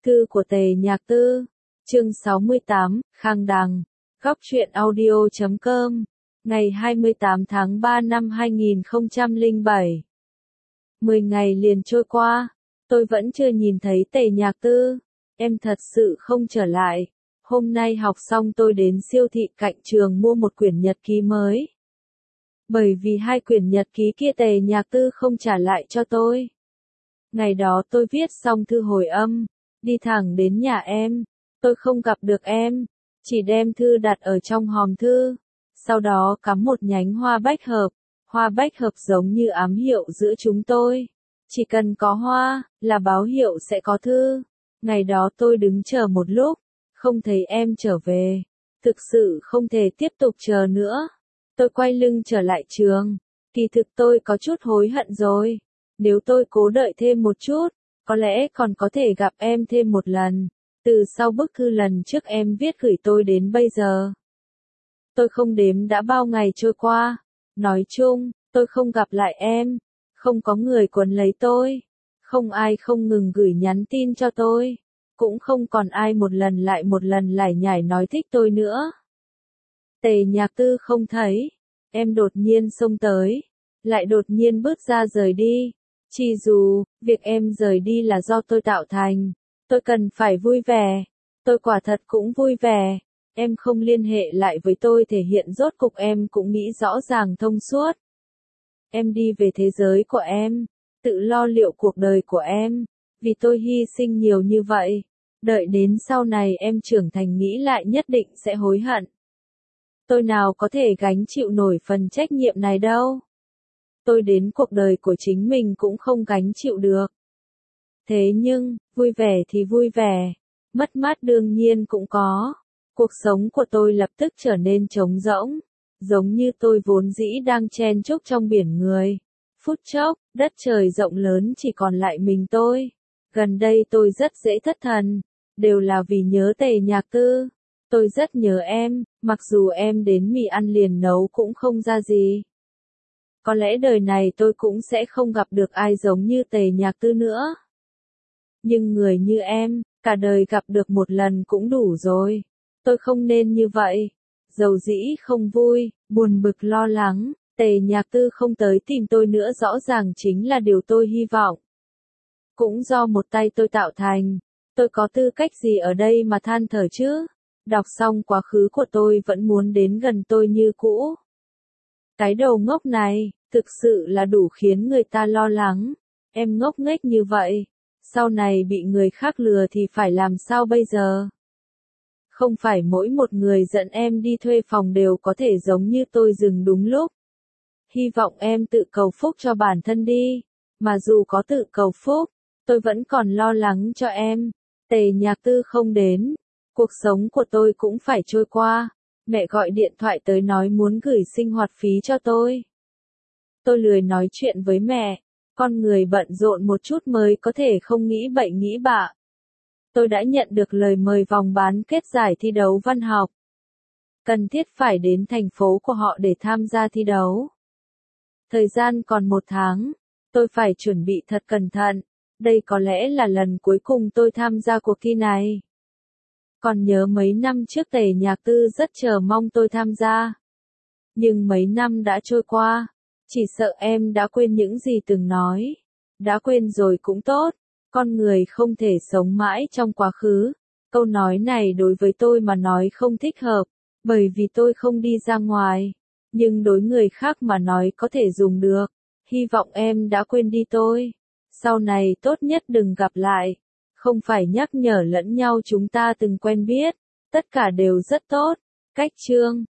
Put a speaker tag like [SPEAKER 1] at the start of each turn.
[SPEAKER 1] Thư của Tề Nhạc Tư, chương 68, Khang Đằng, Góc truyện audio.com, ngày 28 tháng 3 năm 2007. 10 ngày liền trôi qua, tôi vẫn chưa nhìn thấy Tề Nhạc Tư, em thật sự không trở lại. Hôm nay học xong tôi đến siêu thị cạnh trường mua một quyển nhật ký mới. Bởi vì hai quyển nhật ký kia Tề Nhạc Tư không trả lại cho tôi. Ngày đó tôi viết xong thư hồi âm, đi thẳng đến nhà em, tôi không gặp được em, chỉ đem thư đặt ở trong hòm thư, sau đó cắm một nhánh hoa bách hợp giống như ám hiệu giữa chúng tôi. Chỉ cần có hoa, là báo hiệu sẽ có thư. Ngày đó tôi đứng chờ một lúc, không thấy em trở về, thực sự không thể tiếp tục chờ nữa. Tôi quay lưng trở lại trường, kỳ thực tôi có chút hối hận rồi, nếu tôi cố đợi thêm một chút, có lẽ còn có thể gặp em thêm một lần, từ sau bức thư lần trước em viết gửi tôi đến bây giờ. Tôi không đếm đã bao ngày trôi qua, nói chung, tôi không gặp lại em, không có người quấn lấy tôi, không ai không ngừng gửi nhắn tin cho tôi, cũng không còn ai một lần lải nhải nói thích tôi nữa. Tề Nhạc Tư không thấy, em đột nhiên xông tới, lại đột nhiên bước ra rời đi. Chỉ dù, việc em rời đi là do tôi tạo thành, tôi cần phải vui vẻ, tôi quả thật cũng vui vẻ, em không liên hệ lại với tôi thể hiện rốt cục em cũng nghĩ rõ ràng thông suốt. Em đi về thế giới của em, tự lo liệu cuộc đời của em, vì tôi hy sinh nhiều như vậy, đợi đến sau này em trưởng thành nghĩ lại nhất định sẽ hối hận. Tôi nào có thể gánh chịu nổi phần trách nhiệm này đâu. Tôi đến cuộc đời của chính mình cũng không gánh chịu được. Thế nhưng, vui vẻ thì vui vẻ, mất mát đương nhiên cũng có. Cuộc sống của tôi lập tức trở nên trống rỗng, giống như tôi vốn dĩ đang chen chúc trong biển người. Phút chốc, đất trời rộng lớn chỉ còn lại mình tôi. Gần đây tôi rất dễ thất thần, đều là vì nhớ Tề Nhạc Tư. Tôi rất nhớ em, mặc dù em đến mì ăn liền nấu cũng không ra gì. Có lẽ đời này tôi cũng sẽ không gặp được ai giống như Tề Nhạc Tư nữa. Nhưng người như em, cả đời gặp được một lần cũng đủ rồi. Tôi không nên như vậy. Dầu dĩ không vui, buồn bực lo lắng, Tề Nhạc Tư không tới tìm tôi nữa rõ ràng chính là điều tôi hy vọng. Cũng do một tay tôi tạo thành, tôi có tư cách gì ở đây mà than thở chứ? Đọc xong quá khứ của tôi vẫn muốn đến gần tôi như cũ. Cái đầu ngốc này, thực sự là đủ khiến người ta lo lắng. Em ngốc nghếch như vậy, sau này bị người khác lừa thì phải làm sao bây giờ? Không phải mỗi một người dẫn em đi thuê phòng đều có thể giống như tôi dừng đúng lúc. Hy vọng em tự cầu phúc cho bản thân đi, mà dù có tự cầu phúc, tôi vẫn còn lo lắng cho em. Tề Nhạc Tư không đến, cuộc sống của tôi cũng phải trôi qua. Mẹ gọi điện thoại tới nói muốn gửi sinh hoạt phí cho tôi. Tôi lười nói chuyện với mẹ, con người bận rộn một chút mới có thể không nghĩ bậy nghĩ bạ. Tôi đã nhận được lời mời vòng bán kết giải thi đấu văn học. Cần thiết phải đến thành phố của họ để tham gia thi đấu. Thời gian còn 1 tháng, tôi phải chuẩn bị thật cẩn thận, đây có lẽ là lần cuối cùng tôi tham gia cuộc thi này. Còn nhớ mấy năm trước Tề Nhạc Tư rất chờ mong tôi tham gia. Nhưng mấy năm đã trôi qua, chỉ sợ em đã quên những gì từng nói. Đã quên rồi cũng tốt, con người không thể sống mãi trong quá khứ. Câu nói này đối với tôi mà nói không thích hợp, bởi vì tôi không đi ra ngoài. Nhưng đối người khác mà nói có thể dùng được. Hy vọng em đã quên đi tôi. Sau này tốt nhất đừng gặp lại. Không phải nhắc nhở lẫn nhau chúng ta từng quen biết, tất cả đều rất tốt. Cách chương